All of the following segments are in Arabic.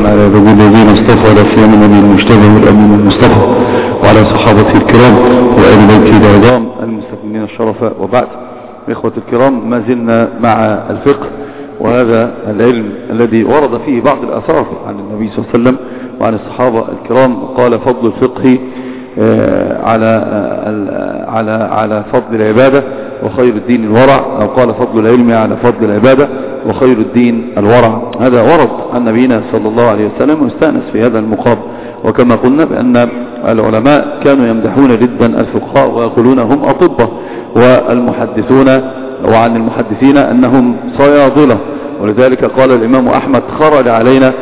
على رجل الذين اصطفى لا سيما النبي المجتبى والأمين المصطفى وعلى صحابته الكرام وآل بيته العظام المستكملين الشرف. وبعد، إخوة الكرام، ما زلنا مع الفقه، وهذا العلم الذي ورد فيه بعض الآثار عن النبي صلى الله عليه وسلم وعن الصحابة الكرام. قال فضل الفقه على فضل العبادة وخير الدين الورع، أو قال فضل العلم على فضل العبادة وخير الدين الورع. هذا ورد عن نبينا صلى الله عليه وسلم ويستأنس في هذا المقام. وكما قلنا بأن العلماء كانوا يمدحون جدا الفقهاء ويقولون هم أطباء، والمحدثون وعن المحدثين أنهم صيادلة. ولذلك قال الإمام أحمد خرج علينا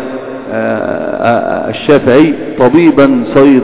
الشافعي طبيبا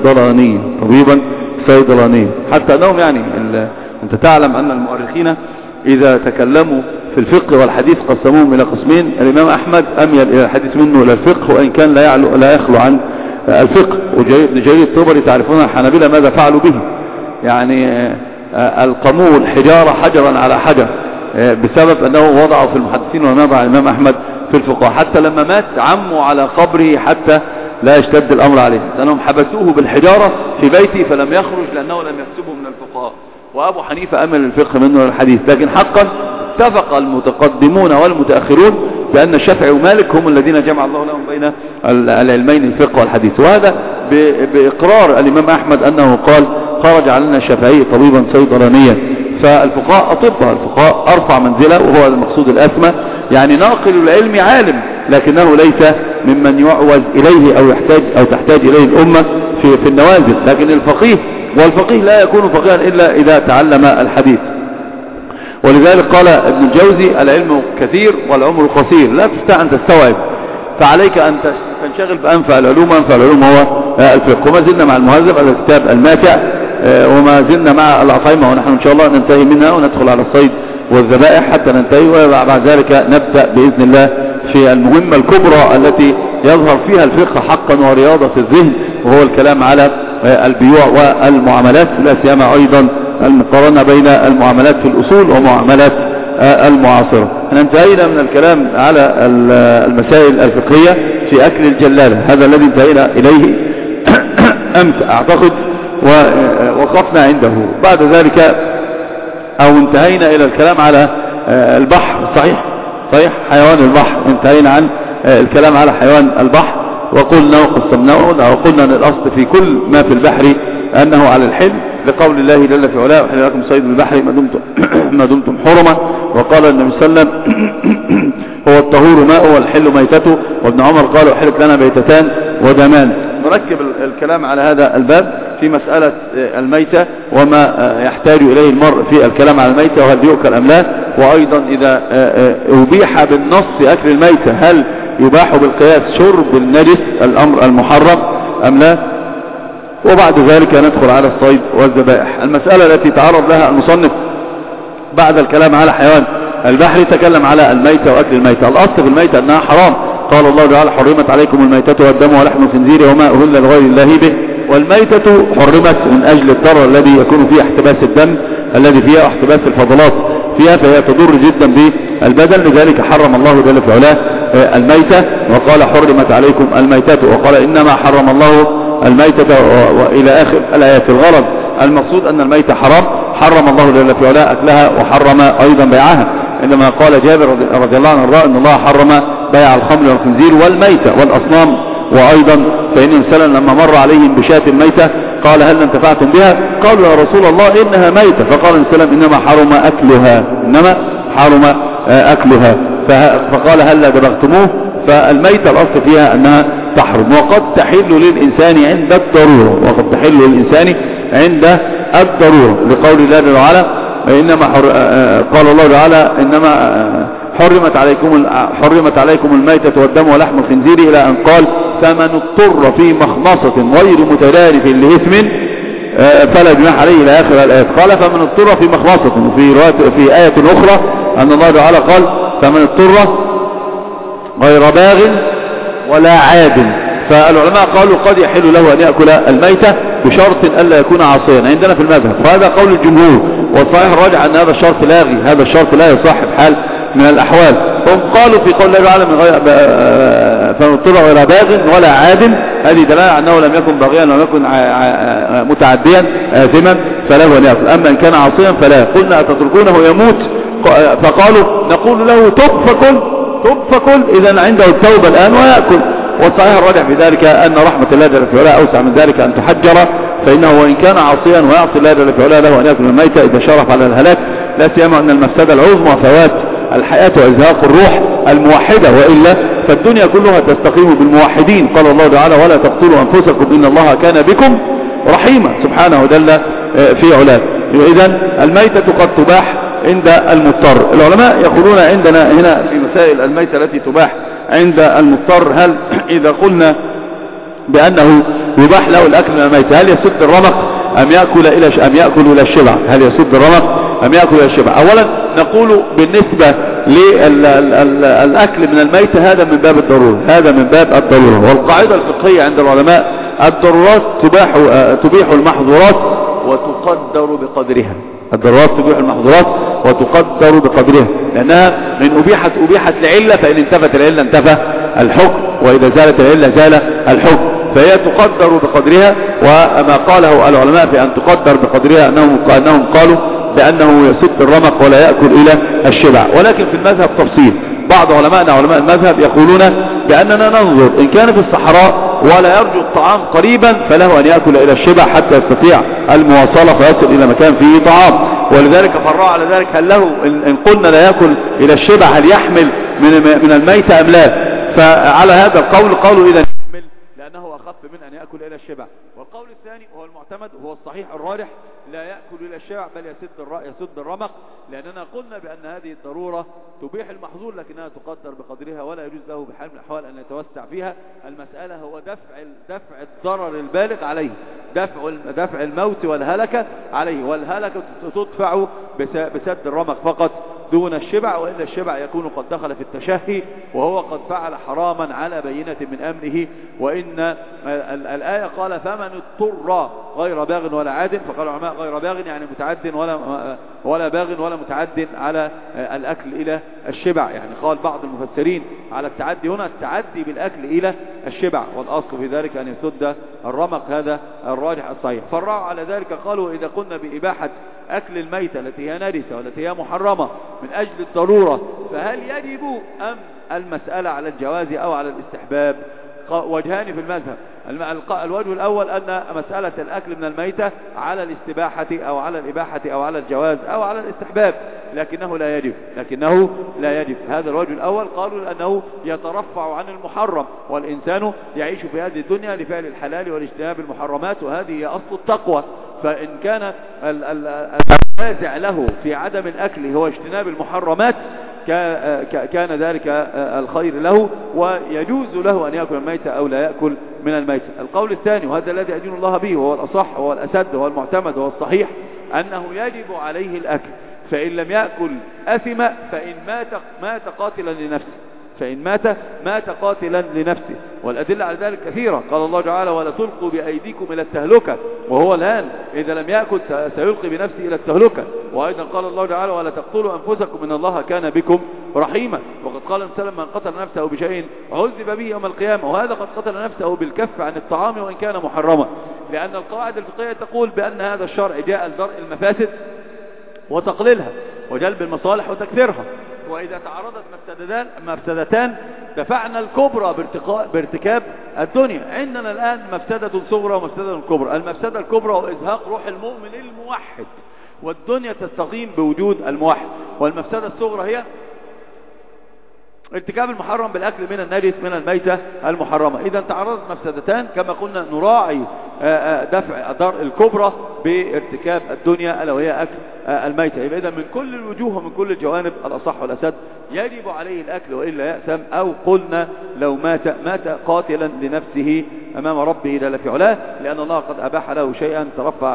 صيدلانيا، حتى أنهم يعني أنت تعلم أن المؤرخين إذا تكلموا في الفقه والحديث قسموهم إلى قسمين. الإمام أحمد أميل إلى الحديث منه إلى الفقه، وإن كان لا يخلو عن الفقه. وابن جرير الطبري تعرفون الحنابلة ماذا فعلوا به، يعني القموا الحجارة حجرا على حجر بسبب أنه وضعوا في المحدثين ووضع الإمام أحمد في الفقه. حتى لما مات عموا على قبره حتى لا يشتد الأمر عليه، لأنهم حبسوه بالحجارة في بيته فلم يخرج لأنه لم يحسبه من الفقهاء. وأبو حنيفة أمل الفقه منه الحديث. لكن حقا اتفق المتقدمون والمتأخرون بأن الشافعي ومالك هم الذين جمع الله لهم بين العلمين الفقه والحديث. وهذا بإقرار الإمام أحمد أنه قال خرج علينا الشافعي طبيبا صيدلانيا. فالفقهاء أطباء، الفقهاء أرفع منزلة، وهو المقصود الأسمى، يعني ناقل العلم عالم لكنه ليس ممن يعوز إليه أو تحتاج إليه الأمة في النوازل. لكن الفقيه والفقيه لا يكون فقيها إلا إذا تعلم الحديث. ولذلك قال ابن الجوزي العلم كثير والعمر قصير، لا تستطيع أن تستوعب، فعليك أن تنشغل بأنفع العلوم. وأنفع العلوم هو الفقه. وما زلنا مع المهذب على الكتاب الماتع، وما زلنا مع الأطعمة، ونحن إن شاء الله ننتهي منها وندخل على الصيد والذبائح حتى ننتهي. وبعد ذلك نبدأ بإذن الله في المهمة الكبرى التي يظهر فيها الفقه حقا ورياضة الذهن، وهو الكلام على البيوع والمعاملات، لا سيما أيضا المقارنة بين المعاملات في الأصول ومعاملات المعاصرة. احنا انتهينا من الكلام على المسائل الفقهية في أكل الجلالة، هذا الذي انتهينا إليه أمس أعتقد، ووقفنا عنده. بعد ذلك أو انتهينا إلى الكلام على البحر. صحيح حيوان البحر، انتهينا عن الكلام على حيوان البحر، وقلنا وقسمناه وقلنا أن الأصل في كل ما في البحر أنه على الحل، لقول الله جل في علاه وحل لكم صيد البحر ما دمتم حرما. وقال النبي صلى الله عليه وسلم هو الطهور ماءه والحل ميتته. وابن عمر قال وحلت لنا ميتتان ودمان. نركب الكلام على هذا الباب في مسألة الميتة وما يحتاج إليه المرء في الكلام على الميتة، وهل يؤكل أم لا. وأيضا إذا أبيح بالنص أكل الميتة، هل يباح بالقياس شرب النجس الأمر المحرم أم لا. وبعد ذلك ندخل على الصيد والذبائح. المسألة التي تعرض لها المصنف بعد الكلام على حيوان البحر تكلم على الميتة وأكل الميتة. الأصل في الميتة أنها حرام. قال الله تعالى حرمت عليكم الميتة والدم ولحم الخنزير وما أهل لغير الله به. والميتة حرمت من أجل الضرر الذي يكون فيه احتباس الدم الذي فيها احتباس الفضلات فيها، فهي تضر جدا بالبدن. لذلك حرم الله جل في علاه الميتة، وقال حرمت عليكم الميتة، وقال إنما حرم الله الميتة وإلى آخر الآيات. الغرض المقصود أن الميتة حرام، حرم الله جل في علاه أكلها وحرم أيضا بيعها. عندما قال جابر رضي الله عنه أن الله حرم بيع الخمر والخنزير والميتة والأصنام. وأيضا فإن الإنسان لما مر عليهم بشاة الميتة قال هل انتفعتم بها؟ قالوا يا رسول الله إنها ميتة. فقال الإنسان إنما حرم أكلها فقال هل دبغتموه؟ فالميتة الأصل فيها أنها تحرم، وقد تحل للإنسان عند الضرورة لقول الله تعالى إنما قال الله تعالى إنما حرمت عليكم الميتة والدم ولحم الخنزير إلى أن قال فمن اضطر في مخمصة غير متجانف لإثم فلا جناح عليه إلى آخر الآيات. قال فمن اضطر في مخمصة. في آية أخرى أن الله تعالى قال فمن اضطر غير باغ ولا عاد. فالعلماء قالوا قد يحل له أن يأكل الميتة بشرط ألا يكون عاصيا عندنا في المذهب، وهذا قول الجمهور. والصحيح الراجع أن هذا الشرط لاغي، هذا الشرط لا يصح بحال من الأحوال. هم قالوا في قول الله تعالى فنضطر غير باغ ولا عاد، هذه دلالة أنه لم يكن باغيا ولم يكن متعديا آثما فله أن يأكل. أما إن كان عاصيا فلا. قلنا أتتركونه يموت؟ فقالوا نقول له تب فكل إذا عنده التوبة الآن ويأكل. والصحيح الراجح في ذلك أن رحمة الله جل في علاه أوسع من ذلك أن تحجر، فإنه وإن كان عاصيا ويعصي الله جل في علاه له أن يأكل الميتة إذا شرف على الهلاك، لا سيما أن المفسدة العظمى فوات الحياة وإزهاق الروح الموحدة، وإلا فالدنيا كلها تستقيم بالموحدين. قال الله تعالى ولا تقتلوا أنفسكم إن الله كان بكم رحيما سبحانه جل في علاه. إذن الميتة قد تباح عند المضطر. العلماء يقولون عندنا هنا في مسائل الميتة التي تباح عند المضطر، هل إذا قلنا بأنه يباح له الأكل من الميتة هل يسد الرمق أم يأكل إلى الشبع؟ هل يسد الرمق أم يأكل إلى الشبع؟ أولا نقول بالنسبة للأكل من الميتة هذا من باب الضرورة، هذا من باب الضرورة. والقاعدة الفقهية عند العلماء الضرورات تبيح المحظورات وتقدر بقدرها. الضرورات تبيح المحظورات وتقدر بقدرها، لأنها من أبيحت لعلة، فإن انتفت العلة انتفى الحكم، وإذا زالت العلة زال الحكم، فهي تقدر بقدرها. وما قاله العلماء في أن تقدر بقدرها أنهم قالوا بأنه يسد الرمق ولا يأكل إلى الشبع. ولكن في المذهب تفصيل، بعض علماء المذهب يقولون بأننا ننظر إن كان في الصحراء ولا يرجو الطعام قريبا فله أن يأكل إلى الشبع حتى يستطيع المواصلة فيصل إلى مكان فيه طعام. ولذلك فرعوا على ذلك هل له إن قلنا لا يأكل إلى الشبع هل يحمل من الميتة أم لا؟ فعلى هذا القول قالوا إذا يحمل لأنه أخف من أن يأكل إلى الشبع. والقول الثاني وهو المعتمد وهو الصحيح الراجح لا يأكل إلى الشبع بل يسد الرمق، لأننا قلنا بأن هذه الضرورة تبيح المحظور لكنها تقدر بقدرها ولا يجوز له بحال من الأحوال أن يتوسع فيها. المسألة هو دفع الضرر البالغ عليه، دفع الموت والهلكة عليه، والهلكة تدفع بسد الرمق فقط دون الشبع، وإلا الشبع يكون قد دخل في التشهي وهو قد فعل حراما على بينة من أمره. وإن الآية قال فمن اضطر غير باغ ولا عاد، فقال العلماء غير باغ يعني متعد ولا باغ ولا متعد على الأكل إلى الشبع، يعني قال بعض المفسرين على التعدي هنا التعدي بالأكل إلى الشبع، والأصل في ذلك أن يسد الرمق، هذا الراجح الصحيح. فرعوا على ذلك قالوا إذا قلنا بإباحة أكل الميتة التي هي نجسة والتي هي محرمة من أجل الضرورة فهل يجب أم المسألة على الجواز أو على الاستحباب؟ وجهان في المذهب. الوجه الأول أن مسألة الأكل من الميتة على الاستباحة أو على الإباحة أو على الجواز أو على الاستحباب، لكنه لا يجب. هذا الوجه الأول. قالوا لأنه يترفع عن المحرم، والإنسان يعيش في هذه الدنيا لفعل الحلال والاجتناب المحرمات، وهذه هي أصل التقوى. فإن كان الوازع له في عدم الأكل هو اجتناب المحرمات كان ذلك الخير له، ويجوز له أن يأكل الميتة أو لا يأكل من الميتة. القول الثاني وهذا الذي أدين الله به وهو الأصح وهو الأسد وهو المعتمد وهو الصحيح أنه يجب عليه الأكل، فإن لم يأكل أثم، فإن مات قاتلا لنفسه، فإن مات قاتلا لنفسه. والأدلة على ذلك كثيرة. قال الله تعالى ولا تلقوا بأيديكم إلى التهلكة، وهو الآن إذا لم يأكل سيلقي بنفسه إلى التهلكة. وأيضا قال الله تعالى ولا تقتلوا أنفسكم إن الله كان بكم رحيما. وقد قال وسلم من قتل نفسه بشيء عذب به يوم القيامة، وهذا قد قتل نفسه بالكف عن الطعام وإن كان محرما، لأن القواعد الفقهية تقول بأن هذا الشرع جاء لدرء المفاسد وتقليلها وجلب المصالح وتكثيرها. وإذا تعرضت مفسدتان دفعنا الكبرى بارتكاب الدنيا. عندنا الآن مفسدة صغرى ومفسدة كبرى. المفسدة الكبرى هو إزهاق روح المؤمن الموحد، والدنيا تستقيم بوجود الموحد. والمفسدة الصغرى هي ارتكاب المحرم بالأكل من النجس من الميتة المحرمة. إذا تعرضت مفسدتان كما قلنا نراعي دفع الضرر الكبرى بارتكاب الدنيا ألا وهي أكل الميتة. إذا من كل الوجوه ومن كل الجوانب الأصح والأسد يجب عليه الأكل وإلا يأثم، أو قلنا لو مات قاتلا لنفسه أمام ربه جل في علاه، لأن الله قد أباح له شيئا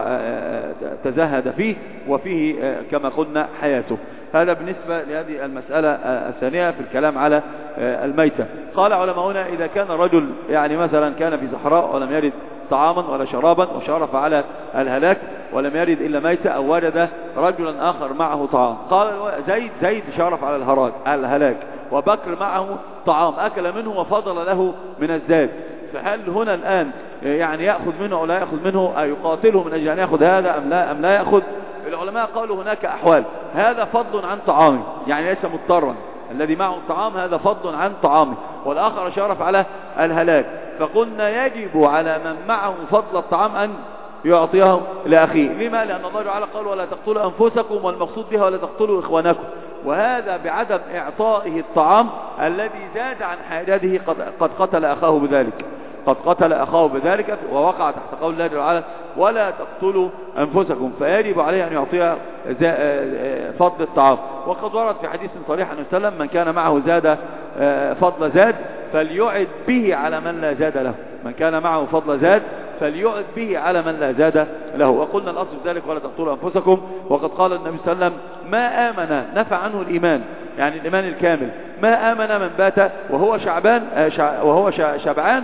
تزهد فيه وفيه كما قلنا حياته. هذا بالنسبة لهذه المسألة الثانية في الكلام على الميتة. قال علماؤنا إذا كان رجل يعني مثلا كان في صحراء ولم يجد طعاما ولا شرابا وشرف على الهلاك ولم يجد إلا ميتة، أو وجد رجلا آخر معه طعام، قال زيد شرف على الهلاك وبكر معه طعام أكل منه وفضل له من الزاد، فهل هنا الآن يعني يأخذ منه أو لا يأخذ منه، يقاتله من أجل أن يأخذ هذا أم لا يأخذ؟ العلماء قالوا هناك أحوال. هذا فضل عن طعامه، يعني ليس مضطرا، الذي معه الطعام هذا فضل عن طعامه، والآخر شرف على الهلاك. فقلنا يجب على من معه فضل الطعام أن يعطيه لأخيه. لما؟ لأن الله تعالى قال ولا تقتلوا أنفسكم، والمقصود بها ولا تقتلوا إخوانكم، وهذا بعدم إعطائه الطعام الذي زاد عن حاجته قد قتل أخاه بذلك، قد قتل أخاه بذلك، ووقع تحت قول الله تعالى ولا تقتلوا أنفسكم، فيجب عليه أن يعطيها فضل الطعام. وقد ورد في حديث صريح أنه سلم من كان معه زاد فضل زاد فليعد به على من لا زاد له، من كان معه فضل زاد فليعد به على من لا زاد له. وقلنا الأصل في ذلك ولا تقتلوا أنفسكم. وقد قال النبي صلى الله عليه وسلم ما آمن نفع عنه الإيمان، يعني الإيمان الكامل، ما آمن من بات وهو شبعان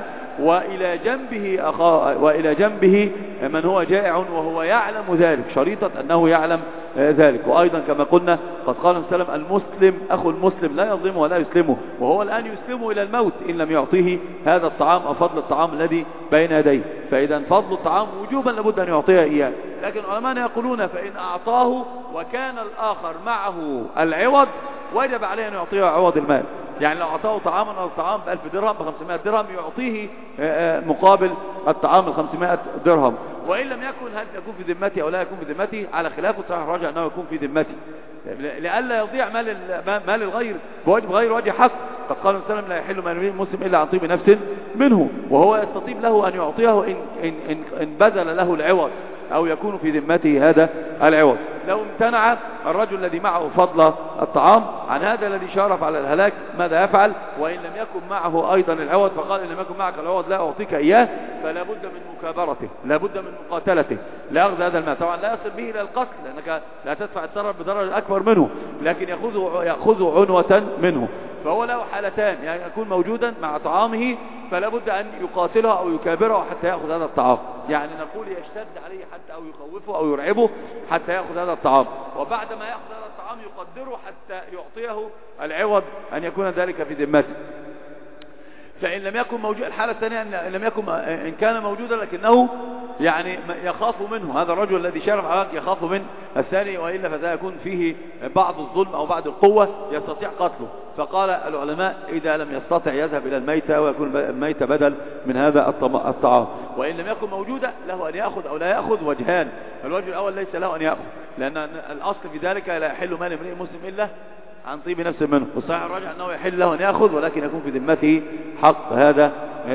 وإلى جنبه من هو جائع وهو يعلم ذلك، شريطة أنه يعلم ذلك. وأيضا كما قلنا قد قال النبي صلى الله عليه وسلم المسلم أخو المسلم لا يظلمه ولا يسلمه، وهو الآن يسلمه إلى الموت إن لم يعطيه هذا الطعام أو فضل الطعام الذي بين يديه. فإذا فضل الطعام وجوبا لابد أن يعطيه إياه. لكن علماء يقولون فإن أعطاه وكان الآخر معه العوض وجب عليه أن يعطيه عوض المال، يعني لو أعطاه طعاما أو الطعام ب1000 درهم ب500 درهم يعطيه مقابل الطعام 500 درهم. وإن لم يكن هل يكون في ذمته أو لا يكون في ذمته؟ على خلاف صحيح الراجع أنه يكون في ذمته، لئلا يضيع مال الغير بغير وجه حق. قد قال النبي صلى الله عليه وسلم لا يحل مال المسلم إلا عن طيب نفس منه، وهو يستطيب له أن يعطيه إن بذل له العوض أو يكون في ذمته هذا العوض. لو امتنع الرجل الذي معه فضل الطعام عن هذا الذي شارف على الهلاك ماذا يفعل؟ وإن لم يكن معه أيضا العوض فقال إن لم يكن معك العوض لا أعطيك إياه، فلا بد من مكابرته، لا بد من مقاتلته لأخذ هذا المال. طبعا لا يصل به إلى القتل لأنك لا تدفع الضرر بضرر أكبر منه، لكن يأخذ عنوة منه. فهو له حالتان، يعني يكون موجودا مع طعامه فلا بد أن يقاتله أو يكابره حتى يأخذ هذا الطعام، يعني نقول يشتد عليه حتى أو يخوفه أو يرعبه حتى يأخذ هذا الطعام، وبعد ما يأخذ هذا الطعام يقدره حتى يعطيه العوض أن يكون ذلك في ذمته. فإن لم يكن موجود، الحالة الثانية إن كان موجودا لكنه يعني يخاف منه، هذا الرجل الذي شارف على يخاف من الثاني، وإلا فذا يكون فيه بعض الظلم أو بعض القوة يستطيع قتله. فقال العلماء إذا لم يستطع يذهب إلى الميتة ويكون الميتة بدل من هذا الطعام. وإن لم يكن موجودا له أن يأخذ أو لا يأخذ وجهان. الوجه الأول ليس له أن يأخذ، لأن الأصل في ذلك لا يحل مال امرئ مسلم إلا عن طيب نفس منه، والصحيح الراجع أنه يحل له أن يأخذ ولكن يكون في ذمته حق هذا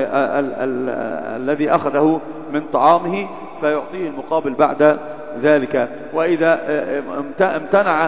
الذي أخذه من طعامه فيعطيه المقابل بعد ذلك. وإذا امتنع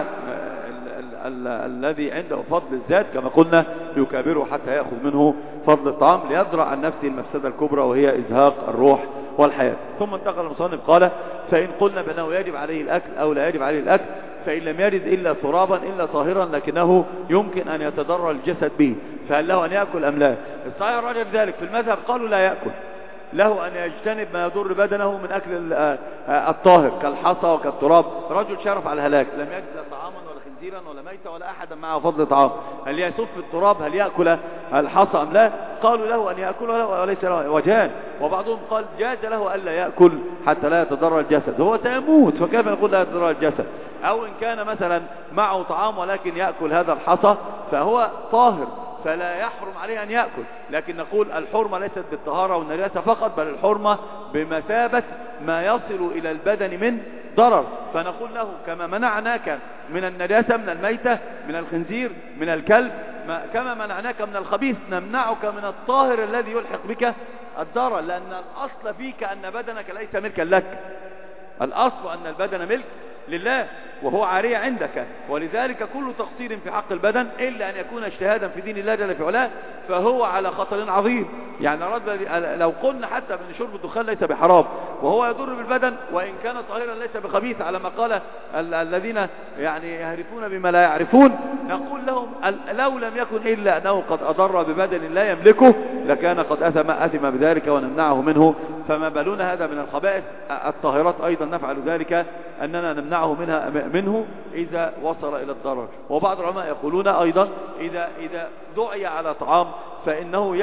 الذي عنده فضل الزاد كما قلنا يكابره حتى يأخذ منه فضل الطعام ليدرع عن نفسه المفسدة الكبرى وهي إزهاق الروح والحياة. ثم انتقل المصنف قال فإن قلنا بأنه يجب عليه الأكل أو لا يجب عليه الأكل، فإن لم يرد إلا ترابا إلا طاهرا لكنه يمكن أن يتضرر الجسد به فهل له أن يأكل أم لا؟ الصحيح الراجح ذلك في المذهب قالوا لا يأكل، له أن يجتنب ما يضر بدنه من أكل الطاهر كالحصى وكالتراب. رجل شرف على الهلاك لم يجد لا طعاما ولا خنزيرا ولا ميتا ولا أحدا معه فضل طعام، هل يسف التراب هل يأكل الحصى أم لا؟ قالوا له أن يأكله وليس له وجهان، وبعضهم قال جاز له ألا يأكل حتى لا يتضرر الجسد، هو سيموت فكيف نقول لا يتضرر الجسد؟ أو إن كان مثلا معه طعام ولكن يأكل هذا الحصى فهو طاهر فلا يحرم عليه أن يأكل، لكن نقول الحرمة ليست بالطهارة والنجاسة فقط، بل الحرمة بمثابة ما يصل إلى البدن من ضرر. فنقول له كما منعناك من النجاسة من الميتة من الخنزير من الكلب كما منعناك من الخبيث نمنعك من الطاهر الذي يلحق بك الضرر، لأن الأصل فيك أن بدنك ليس ملكا لك، الأصل أن البدن ملك لله وهو عارية عندك، ولذلك كل تقصير في حق البدن إلا أن يكون اجتهادا في دين الله جل في علاه فهو على خطر عظيم. يعني لو قلنا حتى من شرب الدخان ليس بحرام وهو يضر بالبدن وإن كان طاهرا ليس بخبيث على ما قال الذين يعني يهرفون بما لا يعرفون، نقول لهم لو لم يكن إلا أنه قد أضر ببدن لا يملكه لكان قد أثم بذلك ونمنعه منه فما بالنا هذا من الخبائث الطاهرات أيضا نفعل ذلك، أننا نمنعه منه إذا وصل إلى الضرر. وبعض العلماء يقولون أيضا إذا دعي على طعام فإنه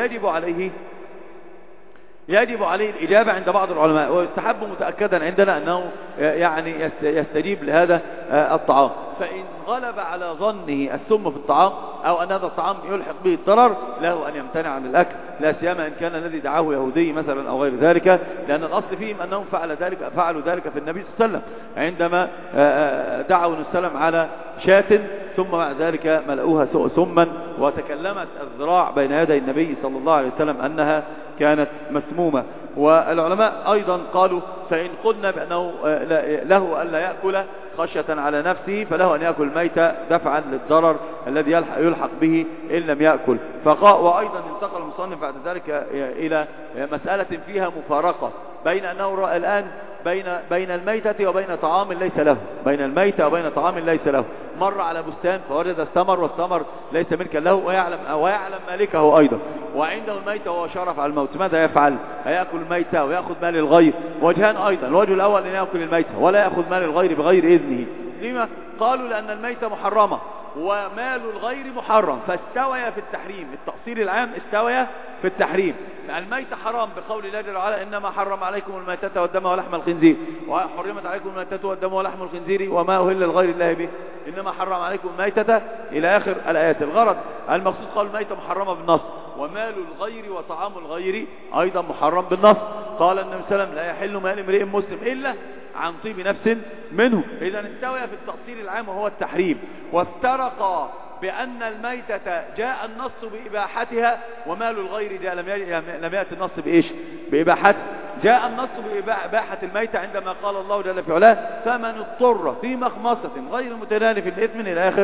يجب عليه الإجابة عند بعض العلماء، ويستحب متأكدا عندنا أنه يعني يستجيب لهذا الطعام. فإن غلب على ظنه السم في الطعام أو أن هذا الطعام يلحق به الضرر له أن يمتنع عن الأكل، لا سيما إن كان الذي دعاه يهودي مثلا أو غير ذلك، لأن الأصل فيهم أنهم فعلوا ذلك في النبي صلى الله عليه وسلم عندما دعوا النبي صلى الله عليه وسلم على شاة ثم بعد ذلك ملؤوها سما، وتكلمت الذراع بين يدي النبي صلى الله عليه وسلم أنها كانت مسمومة. والعلماء أيضا قالوا فإن قلنا بأنه له ألا يأكل خشية على نفسه فله أن يأكل ميتة دفعا للضرر الذي يلحق به إن لم يأكل. وأيضا انتقل المصنف بعد ذلك إلى مسألة فيها مفارقة بين أنه الآن بين الميتة وبين طعام ليس له، بين الميتة وبين طعام ليس له. مر على بستان فوجد الثمر والثمر ليس ملكا له ويعلم مالكه أيضا، وعنده الميتة وهو شرف على الموت، ماذا يفعل؟ هيأكل الميتة ويأخذ مال الغير. وجهان أيضا، الوجه الأول أن يأكل الميتة ولا يأخذ مال الغير بغير إذنه. لما؟ قالوا لأن الميتة محرمة ومال الغير محرم، فاستوي في التحريم. التأصيل العام استوي في التحريم. الميتة حرام بقول الله جل وعلا إنما حرم عليكم الميتة والدم ولحم الخنزير، وحرمت عليكم الميتة والدم ولحم الخنزير وما أهل لغير الله به، إنما حرم عليكم الميتة إلى آخر الآيات. الغرض المقصود قال الميتة محرمة بالنص، ومال الغير وطعام الغير أيضا محرم بالنص. قال النبي صلى الله عليه وسلم لا يحل مال امرئ مسلم إلا عن طيب نفس منه. إذا استوى في التفصيل العام وهو التحريم. وافترقا بأن الميتة جاء النص بإباحتها ومال الغير جاء لم يأتي النص بإيش؟ بإباحته. جاء النص بإباحة الميتة عندما قال الله جل في علاه فمن اضطر في مخمصة غير متنال في الإثم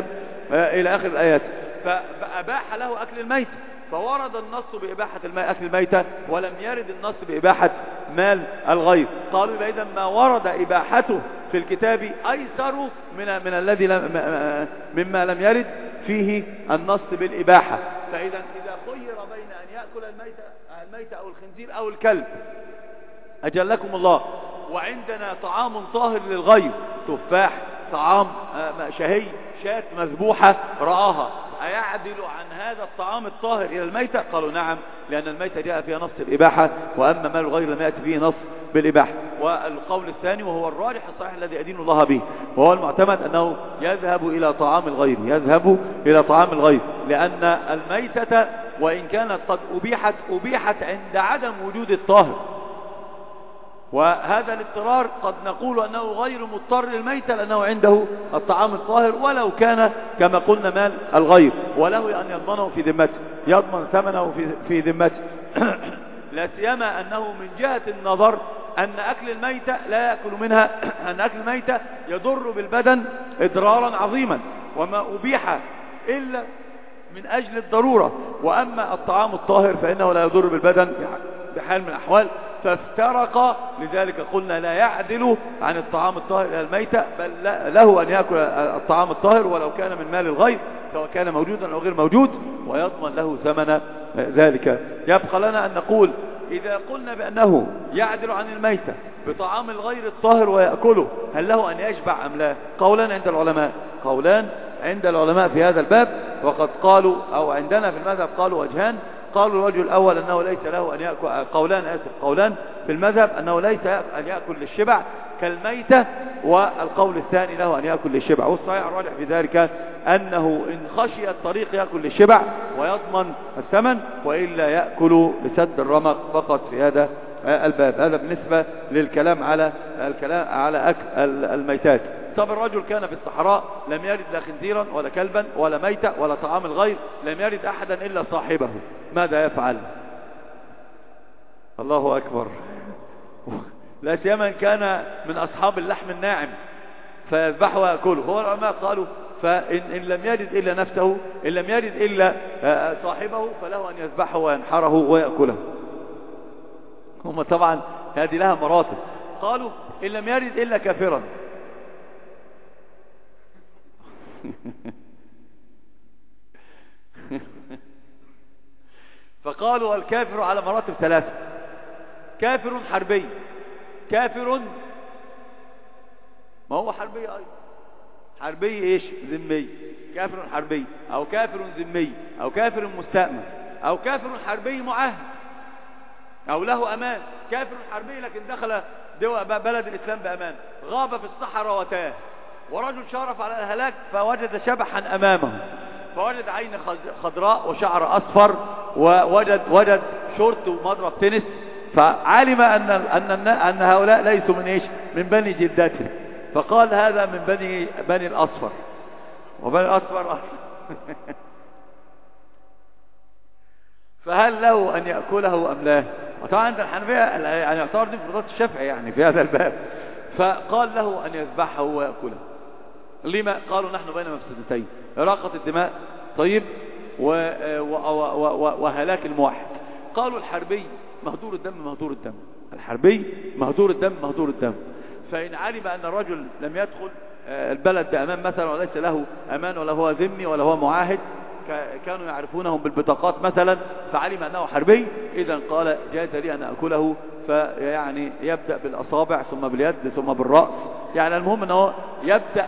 إلى آخر الآيات، فأباح له أكل الميتة. فورد النص بإباحة أكل الميتة ولم يرد النص بإباحة مال الغير. قالوا إذا ما ورد إباحته في الكتاب أيسر من الذي مما لم يرد فيه النص بالإباحة. فإذا خير بين أن يأكل الميتة أو الخنزير أو الكلب أجلكم الله، وعندنا طعام طاهر للغير، تفاح، طعام شهي، شاة مذبوحة رآها، أيعدل عن هذا الطعام الطاهر إلى الميتة؟ قالوا نعم، لأن الميتة جاء فيها نص الإباحة، وأما مال الغير لم يأتي فيه نص بالإباحة. والقول الثاني وهو الراجح الصحيح الذي أدين الله به وهو المعتمد أنه يذهب إلى طعام الغير، لأن الميتة وإن كانت قد أبيحت عند عدم وجود الطاهر، وهذا الاضطرار قد نقول أنه غير مضطر للميتة لأنه عنده الطعام الطاهر ولو كان كما قلنا مال الغير، وله أن يضمنه في ذمته، يضمن ثمنه في ذمته. لا سيما أنه من جهة النظر أن أكل الميتة لا يأكل منها، أن أكل الميتة يضر بالبدن إضرارا عظيما، وما أبيح إلا من أجل الضرورة، وأما الطعام الطاهر فإنه لا يضر بالبدن بحال من الأحوال. فافترق، لذلك قلنا لا يعدل عن الطعام الطاهر إلى الميتة، بل له أن يأكل الطعام الطاهر ولو كان من مال الغير سواء كان موجودا أو غير موجود، ويضمن له ثمن ذلك. يبقى لنا أن نقول إذا قلنا بأنه يعدل عن الميتة بطعام الغير الطاهر ويأكله، هل له أن يشبع أم لا؟ قولان عند العلماء في هذا الباب، وقد قالوا أو عندنا في المذهب قالوا وجهان. قالوا الوجه الأول أنه ليس له أن يأكل، قولان في المذهب أنه ليس أن يأكل للشبع كالميتة، والقول الثاني له أن يأكل للشبع. والصحيح الراجح في ذلك أنه إن خشي الطريق يأكل للشبع ويضمن الثمن، وإلا يأكل لسد الرمق فقط في هذا الباب. هذا بالنسبة للكلام على أكل الميتات. طب الرجل كان في الصحراء لم يرد لا خنزيرا ولا كلبا ولا ميتة ولا طعام الغير، لم يرد أحدا إلا صاحبه، ماذا يفعل؟ الله أكبر. لا سيما كان من أصحاب اللحم الناعم فيذبحه ويأكله. هو العلماء قالوا فإن لم يرد إلا نفسه، إن لم يرد إلا صاحبه، فله أن يذبحه وينحره ويأكله. هم طبعا هذه لها مراتب. قالوا إن لم يرد إلا كافرا فقالوا الكافر على مراتب ثلاثة. كافر حربي، كافر ما هو حربي أيضا، حربي إيش؟ ذمي، كافر حربي أو كافر ذمي أو كافر مستأمن أو كافر حربي معاهد أو له أمان. كافر حربي لكن دخل بلد الإسلام بأمان، غاب في الصحراء وتاه، ورجل شارف على الهلاك فوجد شبحا أمامه، فوجد عين خضراء وشعر أصفر ووجد شورت ومضرب تنس، فعلم أن هؤلاء ليسوا من إيش؟ من بني جلدته، فقال هذا من بني الأصفر، وبني الأصفر فهل له أن يأكله أم لا؟ وطبعا عند الحنفية يعني يعتبر دي فرضات الشافعي يعني في هذا الباب، فقال له أن يذبحه ويأكله. لما؟ قالوا نحن بين مفسدتين، إراقة الدماء طيب وهلاك الموحد. قالوا الحربي مهدور الدم مهدور الدم، الحربي مهدور الدم مهدور الدم، فإن علم أن الرجل لم يدخل البلد بأمان مثلا وليس له أمان ولا هو ذمي ولا هو معاهد، كانوا يعرفونهم بالبطاقات مثلا، فعلم أنه حربي، إذن قال جاز لي أن أكله، فيعني يبدأ بالأصابع ثم باليد ثم بالرأس، يعني المهم أنه يبدأ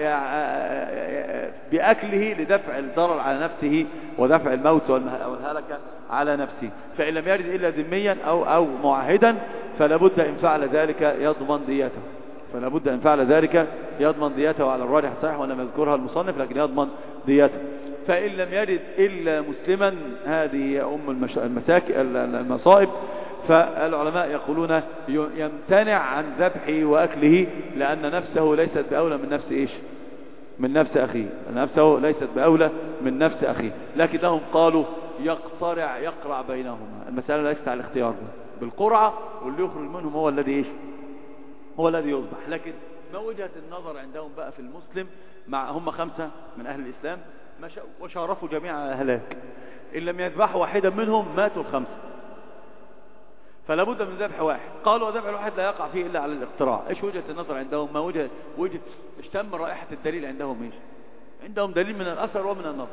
بأكله لدفع الضرر على نفسه ودفع الموت والهلكة على نفسه. فإن لم يرد إلا ذميا أو معاهدا فلا بد إن فعل ذلك يضمن ديته، فلا بد إن فعل ذلك يضمن ديته على الراجح الصحيح، ولم يذكرها المصنف لكن يضمن ديته. فإن لم يرد إلا مسلما، هذه أم المصائب، فالعلماء يقولون يمتنع عن ذبحه وأكله، لأن نفسه ليست بأولى من نفس إيش؟ من نفس أخيه، نفسه ليست بأولى من نفس أخيه، لكنهم قالوا يقرع بينهما، المسألة ليست على الاختيار بالقرعة، واللي يخرج منهم هو الذي إيش؟ هو الذي يذبح. لكن ما وجهة النظر عندهم بقى في المسلم؟ هم 5 من أهل الإسلام وشارفوا جميعا على الهلاك، إن لم يذبحوا واحدا منهم ماتوا ال5، فلا بد من ذبح واحد. قالوا وذبح الواحد لا يقع فيه إلا على الاقتراع. إيش وجهة النظر عندهم؟ ما وجهة إيش تم رائحة الدليل عندهم؟ إيش عندهم؟ دليل من الأثر ومن النظر.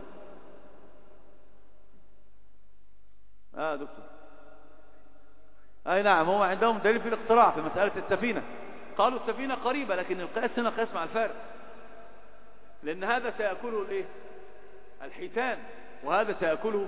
دكتور أي نعم، هو عندهم دليل في الاقتراع في مسألة السفينة. قالوا السفينة قريبة، لكن القياس هنا قياس مع الفارق، لأن هذا سيأكله الإيه؟ الحيتان، وهذا سيأكله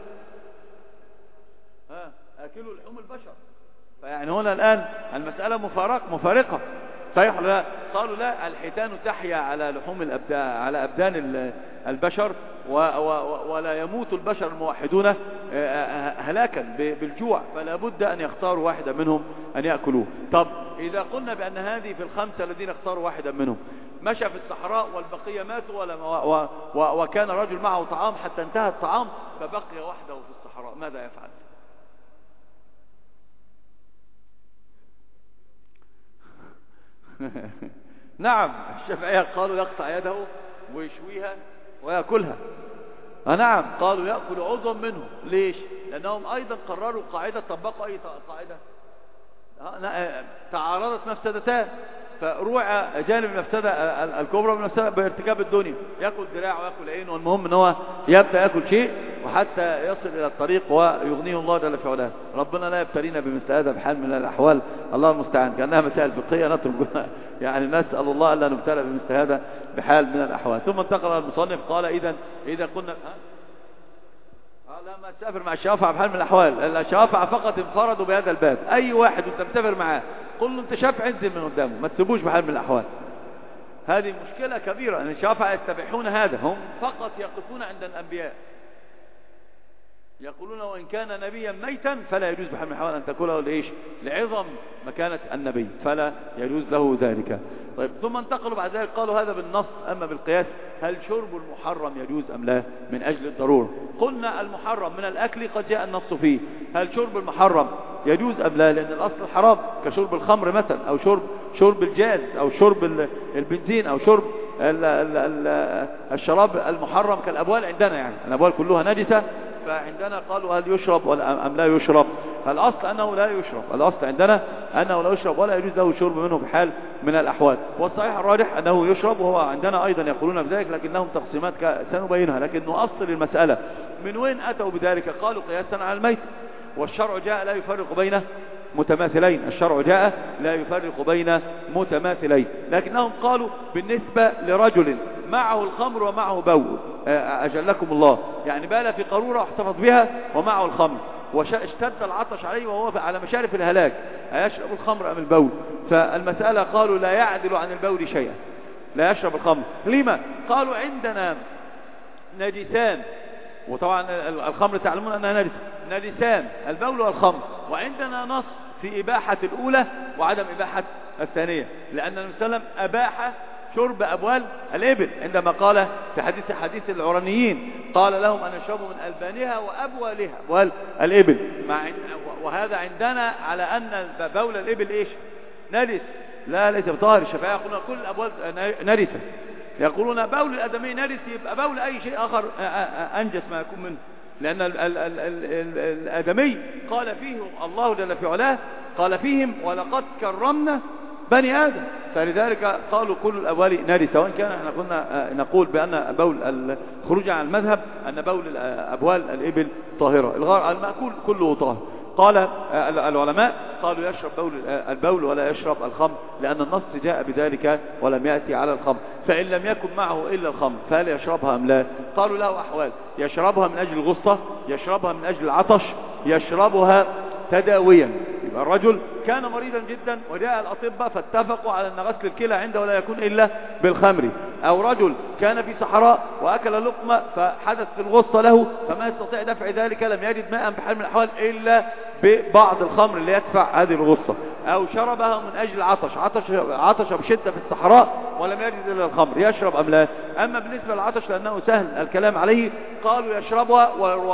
أكله لحوم البشر، فيعني هنا الآن المسألة مفارقة صحيح ولا لا؟ قالوا لا، الحيتان تحيا على لحوم على أبدان البشر، ولا يموت البشر الموحدون هلاكا بالجوع، فلا بد أن يختاروا واحدا منهم أن يأكلوه. طب إذا قلنا بأن هذه في ال5 الذين اختاروا واحدا منهم مشى في الصحراء والبقية ماتوا، وكان رجل معه طعام حتى انتهى الطعام فبقي وحده في الصحراء، ماذا يفعل؟ نعم، الشافعية قالوا يقطع يده ويشويها ويأكلها. نعم، قالوا يأكل عضوا منه. ليش؟ لأنهم أيضا قرروا قاعدة، طبقوا أي قاعدة؟ تعارضت مفسدتان، فروع جانب المفسدة الكبرى بالمفسدة بارتكاب الدنيا، يأكل ذراع ويأكل عين، والمهم ان هو يبدأ يأكل شيء وحتى يصل إلى الطريق ويغنيه الله جل في علاه. ربنا لا يبتلينا بمثل هذا بحال من الأحوال، الله المستعان، كأنها مسائل فقهية نترك يعني نسأل الله ألا نبتلى بمثل هذا بحال من الأحوال. ثم انتقل المصنف قال إذا قلنا لا ما تسافر مع الشافعة بحال من الأحوال، الشافعة فقط انفردوا بهذا الباب، أي واحد انت مسافر معاه قل له انت شافعي انزل من قدامه، ما تسيبوش بحال من الأحوال. هذه مشكلة كبيرة ان الشافعة يتبعون هذا، هم فقط يقفون عند الأنبياء، يقولون وإن كان نبيا ميتا فلا يجوز بحال من الأحوال أن تأكله لإيش؟ لعظم مكانة النبي، فلا يجوز له ذلك. طيب ثم انتقلوا بعد ذلك قالوا هذا بالنص، أما بالقياس هل شرب المحرم يجوز أم لا من أجل الضرورة؟ قلنا المحرم من الأكل قد جاء النص فيه، هل شرب المحرم يجوز أم لا؟ لأن الأصل الحرام كشرب الخمر مثلا، أو شرب الجاز، أو شرب البنزين، أو شرب الشراب المحرم كالأبوال عندنا، يعني الأبوال كلها نجسة، فعندنا قالوا هل يشرب أم لا يشرب؟ فالأصل أنه لا يشرب، الأصل عندنا أنه لا يشرب ولا يجوز له شرب منه بحال من الأحوال، والصحيح الراجح أنه يشرب، وهو عندنا أيضا يقولون بذلك، لكنهم تقسيمات سنبينها، لكن نؤصل المسألة من وين أتوا بذلك؟ قالوا قياسا على الميت، والشرع جاء لا يفرق بين متماثلين. الشرع جاء لا يفرق بين متماثلين. لكنهم قالوا بالنسبة لرجل معه الخمر ومعه بول، أجلكم الله، يعني بال في قارورة واحتفظ بها ومعه الخمر واشتد العطش عليه وهو على مشارف الهلاك، أيشرب الخمر أم البول؟ فالمسألة قالوا لا يعدل عن البول شيئا، لا يشرب الخمر. لما؟ قالوا عندنا نجسان، وطبعا الخمر تعلمون أنها نجسان البول والخمر، وعندنا نص في إباحة الأولى وعدم إباحة الثانية، لأن النبي صلى الله عليه وسلم أباح شرب أبوال الإبل عندما قال في حديث العرانيين قال لهم أن يشربوا من ألبانها وأبوالها، أبوال الإبل، وهذا عندنا على أن بول الإبل إيش؟ نجس، لا ليس بطاهر. الشافعية يقولون كل الأبوال نجسة، يقولون بول الآدمي نجس، يبقى بول أي شيء آخر أنجس ما يكون منه، لأن الآدمي قال فيه الله جل في علاه قال فيهم ولقد كرمنا بني آدم، فلذلك قالوا كل الأبوال نجسة، وإن كان احنا كنا نقول بأن بول الخروج عن المذهب أن بول أبوال الإبل طاهرة، المأكول كله طاهر. قال العلماء قالوا يشرب البول ولا يشرب الخمر، لأن النص جاء بذلك ولم يأتي على الخمر. فإن لم يكن معه إلا الخمر فهل يشربها أم لا؟ قالوا له أحوال، يشربها من أجل الغصة، يشربها من أجل العطش، يشربها تداويا. يبقى الرجل كان مريضا جدا وجاء الأطباء فاتفقوا على أن غسل الكلى عنده لا يكون إلا بالخمر، أو رجل كان في صحراء وأكل لقمة فحدث في الغصة له فما يستطيع دفع ذلك، لم يجد ماء بحال من الأحوال إلا ببعض الخمر اللي يدفع هذه الغصة، أو شربها من أجل العطش، عطش بشدة في الصحراء ولم يجد إلا الخمر، يشرب أم لا؟ أما بالنسبة للعطش لأنه سهل الكلام عليه قالوا يشربها،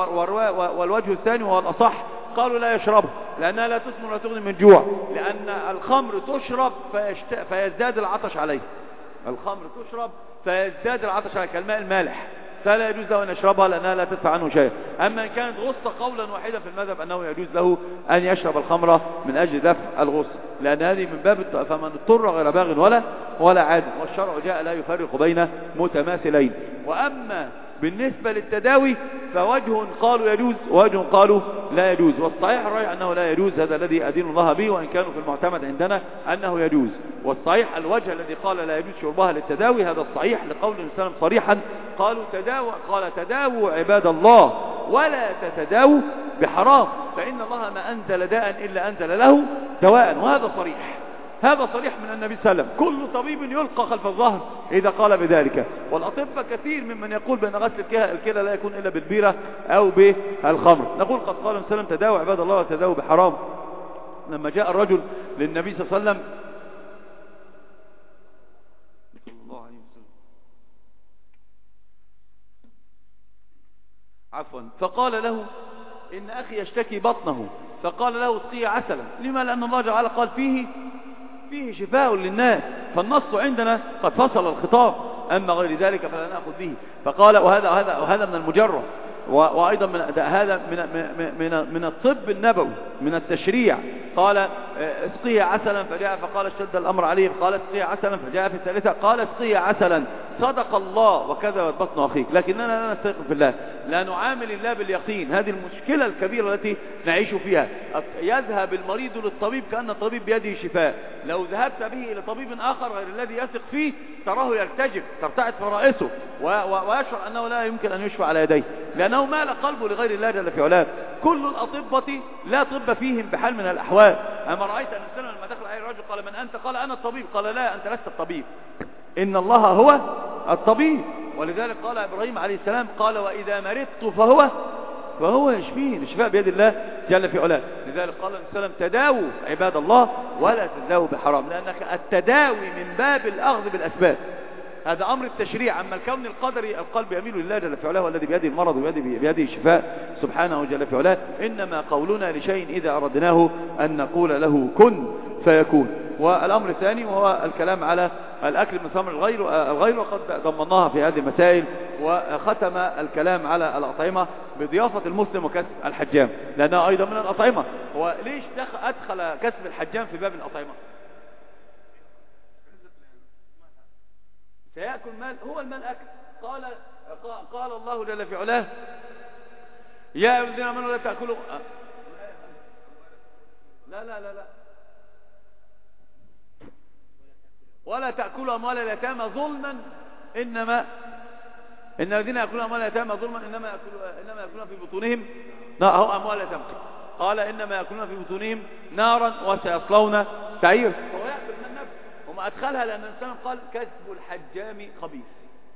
والوجه الثاني وهو الأصح قالوا لا يشربها لأنها لا تسمن ولا تغني من جوع، لأن الخمر تشرب فيزداد العطش عليه، الخمر تشرب فيزداد العطش عليه كالماء المالح، فلا يجوز له أن يشربها لأنها لا تدفع عنه شيء. أما إن كانت غصة قولا واحدا في المذهب أنه يجوز له أن يشرب الخمر من أجل دفع الغصة، لأن هذه من باب فمن اضطر غير باغ ولا عاد، والشرع جاء لا يفرق بين متماثلين. وأما بالنسبة للتداوي فوجه قالوا يجوز ووجه قالوا لا يجوز، والصحيح الرأي أنه لا يجوز، هذا الذي أدين الله به، وإن كانوا في المعتمد عندنا أنه يجوز. والصحيح الوجه الذي قال لا يجوز شربها للتداوي هذا الصحيح لقول الإسلام صريحا قالوا قال تداووا عباد الله ولا تتداووا بحرام، فإن الله ما أنزل داء إلا أنزل له دواء، وهذا صريح، هذا صريح من النبي صلى الله عليه وسلم، كل طبيب يلقى خلف الظهر إذا قال بذلك. والأطباء كثير ممن يقول بأن غسل الكلى لا يكون إلا بالبيرة أو بالخمر. نقول قد قال النبي صلى الله عليه وسلم تداووا عباد الله ولا تداووا بحرام. لما جاء الرجل للنبي صلى الله عليه وسلم فقال له إن أخي يشتكي بطنه، فقال له اسقيه عسلا. لما؟ لأن الله تعالى قال فيه شفاء للناس، فالنص عندنا قد فصل الخطاب، أما غير ذلك فلا نأخذ به. فقال وهذا من المجرد، وأيضا هذا من الطب النبوي من التشريع. قال اسقيه عسلا فجاء فقال اشتد الأمر عليه، قال اسقيه عسلا فجاء في الثالثة قال اسقيه عسلا، صدق الله وكذب بطن أخيك. لكننا لا نستيقظ بالله، لا نعامل الله باليقين، هذه المشكلة الكبيرة التي نعيش فيها. يذهب المريض للطبيب كأن الطبيب بيده شفاء، لو ذهبت به إلى طبيب آخر غير الذي يثق فيه تراه يرتجف، ترتعد فرائسه ويشعر أنه لا يمكن أن يشفع على يديه، لأنه مال قلبه لغير الله جل في علاه. كل الأطباء لا طب فيهم بحال من الأحوال. أما رأيت أن السنة لما دخل عليه الرجل قال من أنت؟ قال أنا الطبيب. قال لا، أنت لست الطبيب، إن الله هو الطبيب. ولذلك قال إبراهيم عليه السلام قال وإذا مرضت فهو يشفين، الشفاء بيد الله جل في علاه. لذلك قال النبي صلى الله عليه وسلم تداووا عباد الله ولا تداووا بحرام، لأنك التداوي من باب الأخذ بالأسباب، هذا أمر التشريع. أما الكون القدري القلب يميل لله جل في علاه، والذي بيده المرض وبيده الشفاء سبحانه جل في علاه. إنما قولنا لشيء إذا أردناه أن نقول له كن فيكون. والأمر الثاني وهو الكلام على الأكل من ثمر الغير، وقد ضمناها في هذه المسائل. وختم الكلام على الأطعمة بضيافة المسلم وكسب الحجام، لأنها أيضا من الأطعمة. وليش أدخل كسب الحجام في باب الأطعمة؟ سيأكل مال، هو المال أكل. قال الله جل في علاه يا أيها الذين آمنوا لا تأكلوا لا لا لا لا، ولا تأكلوا أموال اليتامى ظلما، إنما إن الذين يأكلون أموال اليتامى ظلما إنما يأكلون في بطونهم هو أموال اليتامى، قال إنما يأكلون في بطونهم نارا وسيصلون سعير. فهو يأكل من النفس، وما أدخلها لأن الإنسان قال كسب الحجام خبيث،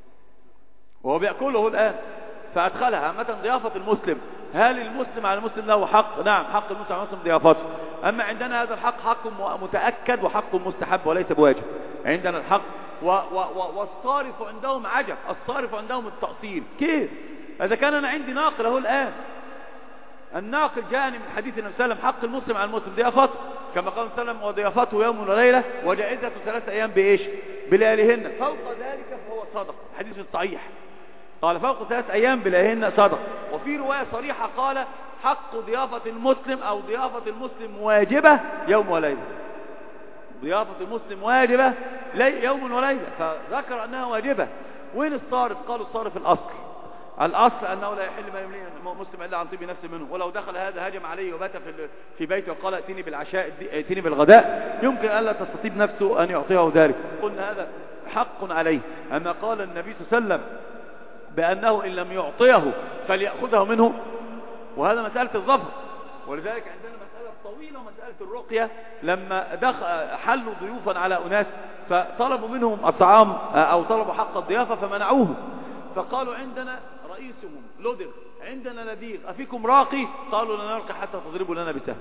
وهو بيأكله الآن فأدخلها. عامة ضيافة المسلم، هل المسلم على المسلم له حق؟ نعم، حق المسلم على المسلم ضيافته. أما عندنا هذا الحق حق متأكد وحق مستحب وليس بواجب. عندنا الحق والصارف عندهم عجب، الصارف عندهم التأصيل. كيف؟ إذا كان أنا عندي ناقل أهو الآن، الناقل جاءني من حديث النبي صلى الله عليه وسلم حق المسلم على المسلم ضيافته كما قال صلى الله عليه وسلم وضيافته يوم وليلة وجائزة 3 أيام بإيش؟ بلياليهن، فوق ذلك فهو صدق. الحديث الصحيح قال فوق 3 أيام بلياليهن صدق. وفي رواية صريحة قال حق ضيافة المسلم أو ضيافة المسلم واجبة يوم وليلة، ضيافة المسلم واجبة يوم وليلة، فذكر أنها واجبة. وين الصارف؟ قالوا الصارف الأصل أنه لا يحل ما يمليه مسلم إلا عن طيب نفس منه، ولو دخل هذا هجم عليه وبات في بيته وقال ائتني بالعشاء ائتني بالغداء يمكن ألا تستطيب نفسه أن يعطيه ذلك، قلنا هذا حق عليه. أما قال النبي صلى الله عليه وسلم بأنه إن لم يعطيه فليأخذه منه، وهذا مسألة الظفر. ولذلك عندنا مسألة طويلة ومسألة الرقية، لما حلوا ضيوفا على أناس فطلبوا منهم الطعام أو طلبوا حق الضيافة فمنعوهم، فقالوا عندنا رئيسهم لدغ، عندنا لديغ، أفيكم راقي؟ قالوا لا نرقي حتى تضربوا لنا بسهم،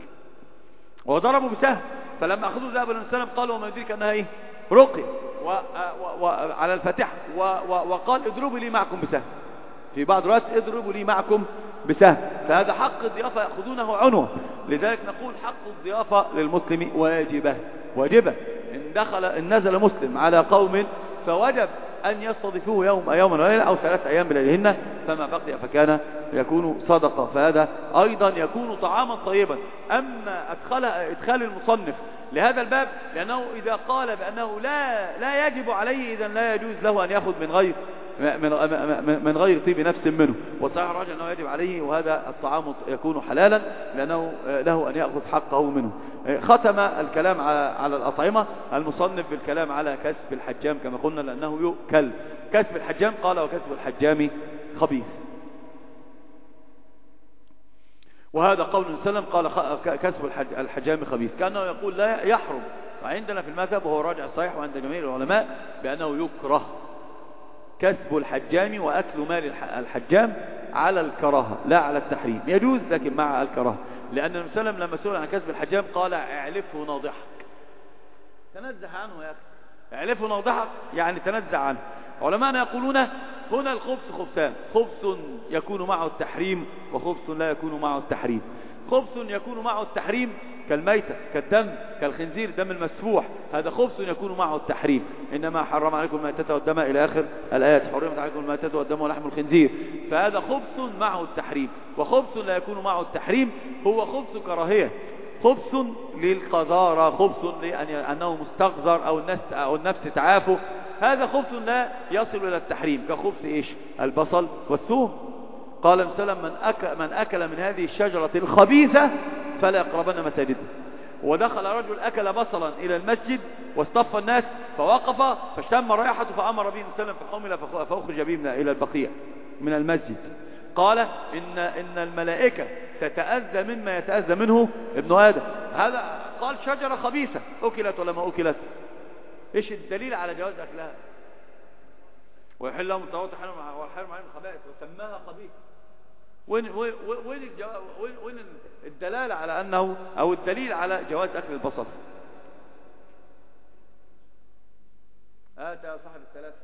وضربوا بسهم. فلما أخذوا ذهب النبي صلى الله عليه وسلم قالوا وما يدريك أنها إيه؟ رقي، وعلى الفاتحة وقال اضربوا لي معكم بسهم، في بعض الروايات اضربوا لي معكم بسهم. فهذا حق الضيافة يأخذونه عنوة. لذلك نقول حق الضيافة للمسلم واجبة. إن نزل مسلم على قوم فوجب أن يستضيفوه يوما وليلة أو 3 أيام بلياليهن، فما بقي فكان يكون صدقة، فهذا أيضا يكون طعاما طيبا. أما إدخال المصنف لهذا الباب لأنه إذا قال بأنه لا يجب عليه، إذن لا يجوز له أن يأخذ من غير طيب نفس منه، والصحيح الراجح أنه يجب عليه، وهذا الطعام يكون حلالا لأنه له أن يأخذ حقه منه. ختم الكلام على الأطعمة المصنف بالكلام على كسب الحجام كما قلنا لأنه يؤكل. كسب الحجام قال وكسب الحجام خبيث، وهذا قول النبي قال كسب الحجام خبيث، كأنه يقول لا يحرم. وعندنا في المذهب وهو راجع الصحيح وعند جميع العلماء بأنه يكره كسب الحجام وأكل مال الحجام على الكراهة لا على التحريم، يجوز لكن مع الكراهة. لأن النبي صلى الله عليه وسلم لما سئل عن كسب الحجام قال اعلفه ناضحك، تنزه عنه يا أخي، اعلفه ناضحك يعني تنزه عنه. علماءنا يقولون هنا الخبث خبثان، خبث يكون معه التحريم وخبث لا يكون معه التحريم. خبث يكون معه التحريم كالميتة كالدم كالخنزير دم المسفوح، هذا خبث يكون معه التحريم. إنما حرم عليكم الميتة والدم إلى آخر الآيات، حرمت عليكم الميتة والدم ولحم الخنزير، فهذا خبث معه التحريم. وخبث لا يكون معه التحريم هو خبث كراهية، خبث للقذارة، خبث لأنه مستغذر أو النفس تعافه، هذا خبث لا يصل إلى التحريم كخبث إيش؟ البصل والثوم. قال النبي صلى الله عليه وسلم من أكل من هذه الشجرة الخبيثة فلا يقربن مساجده. ودخل رجل أكل بصلا إلى المسجد واصطف الناس فوقف فاشتم رائحته فأمر به النبي صلى الله عليه وسلم فحمل فأخرج به إلى البقيع من المسجد. قال إن الملائكة تتأذى مما يتأذى منه ابن آدم. هذا قال شجرة خبيثة أكلت ولا ما أكلت؟ إيش الدليل على جواز أكلها؟ ويحل لهم الطاغوت ويحرم عليهم الخبائث وسماها خبيثة. وين الدلالة على أنه أو الدليل على جواز أكل البصل؟ يا صاحب الثلاثة،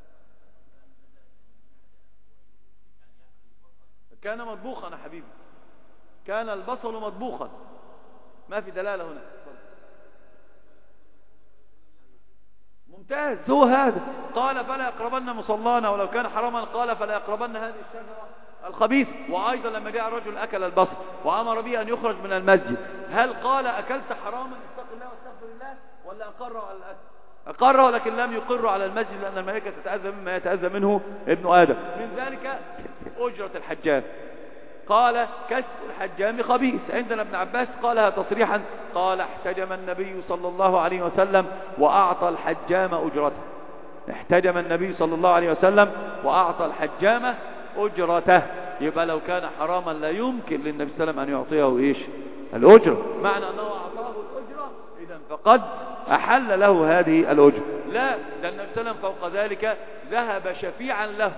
كان مطبوخا يا حبيبي، كان البصل مطبوخا، ما في دلالة هنا. ممتاز، هو هذا. قال فلا يقربن مصلانا ولو كان حراما، قال فلا يقربن هذه الشجرة الخبيث. وأيضا لما جاء رجل أكل البصل وأمر به أن يخرج من المسجد، هل قال أكلت حراما اتق الله واستغفر الله، ولا أقر على الأكل؟ أقر ولكن لم يقر على المسجد، لأن الملائكة تتأذى مما يتأذى منه ابن آدم. من ذلك أجرة الحجام، قال كسب الحجام خبيث. عندنا ابن عباس قالها تصريحا، قال احتجم النبي صلى الله عليه وسلم وأعطى الحجام أجرته. احتجم النبي صلى الله عليه وسلم وأعطى الحجام أجرته. يبقى لو كان حراما لا يمكن للنبي صلى الله عليه وسلم أن يعطيه إيش؟ الأجرة. معنى أنه أعطاه الأجرة إذن فقد أحل له هذه الأجرة. لا، ده النبي صلى الله عليه وسلم فوق ذلك ذهب شفيعا له،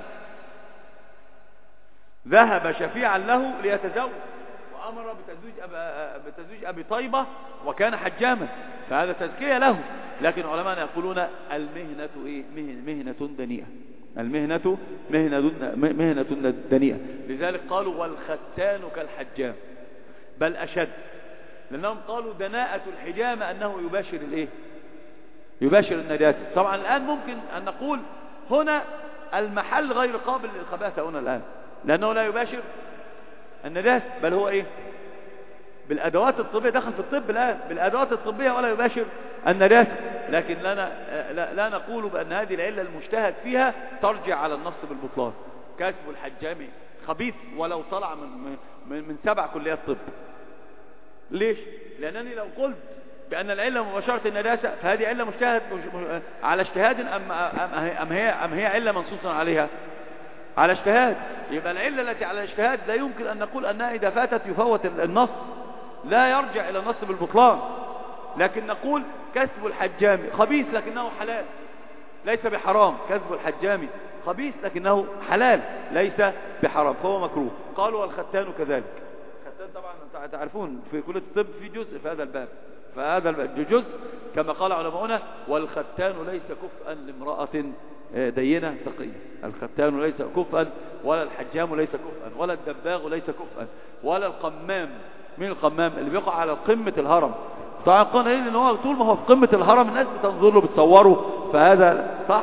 ذهب شفيعا له ليتزوج، وأمر بتزويج أبي طيبة وكان حجاما، فهذا تزكية له. لكن علماء يقولون المهنة إيه؟ مهنة دنيئة. المهنة مهنة دنيئة. لذلك قالوا والختان كالحجام، بل أشد، لأنهم قالوا دناءة الحجام أنه يباشر الإيه؟ يباشر النجاسة. طبعا الآن ممكن أن نقول هنا المحل غير قابل للخباثة هنا الآن، لأنه لا يباشر النجاسة، بل هو إيه؟ بالأدوات الطبية، دخل في الطب الآن بالأدوات الطبية ولا يباشر النجاسة. لكن لا نقول بأن هذه العلة المجتهد فيها ترجع على النص بالبطلان. كسب الحجام خبيث ولو طلع من 7 كليات طب. ليش؟ لأنني لو قلت بأن العلة مباشرة النجاسة فهذه علة مجتهد على اجتهاد أم هي علة منصوص عليها على اجتهاد. يبقى العلة التي على الاجتهاد لا يمكن أن نقول أنها إذا فاتت يفوت النص، لا يرجع إلى النص بالبطلان. لكن نقول كسب الحجام خبيث لكنه حلال ليس بحرام. كسب الحجام خبيث لكنه حلال ليس بحرام، فهو مكروه. قالوا والختان كذلك. الختان طبعا تعرفون في كلية الطب في جزء في هذا الباب، فهذا الجزء كما قال علماؤنا والختان ليس كفءا لامرأة دينة تقية. الختان ليس كفءا، ولا الحجام ليس كفءا، ولا الدباغ ليس كفءا، ولا القمام. من القمام اللي بيقع على قمة الهرم. طبعا قلنا ان هو طول ما هو في قمة الهرم الناس بتنظر له بتصوره، فهذا صح.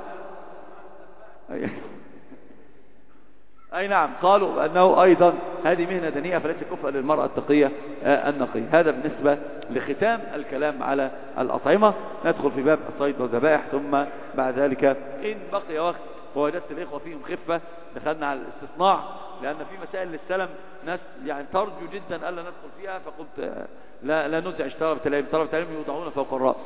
اي نعم. قالوا انه ايضا هذه مهنة دنيئة فليس كفءا للمرأة التقية النقية. هذا بالنسبة لختام الكلام على الأطعمة. ندخل في باب الصيد والذبائح، ثم بعد ذلك إن بقي وقت ووجدت الإخوة فيهم خفة دخلنا على الاستثناء، لأن في مسائل للسلم ناس يعني ترجو جدا ألا ندخل فيها، فقلت لا نزعج طلبة العلم. طلبة العلم يوضعون فوق الرأس.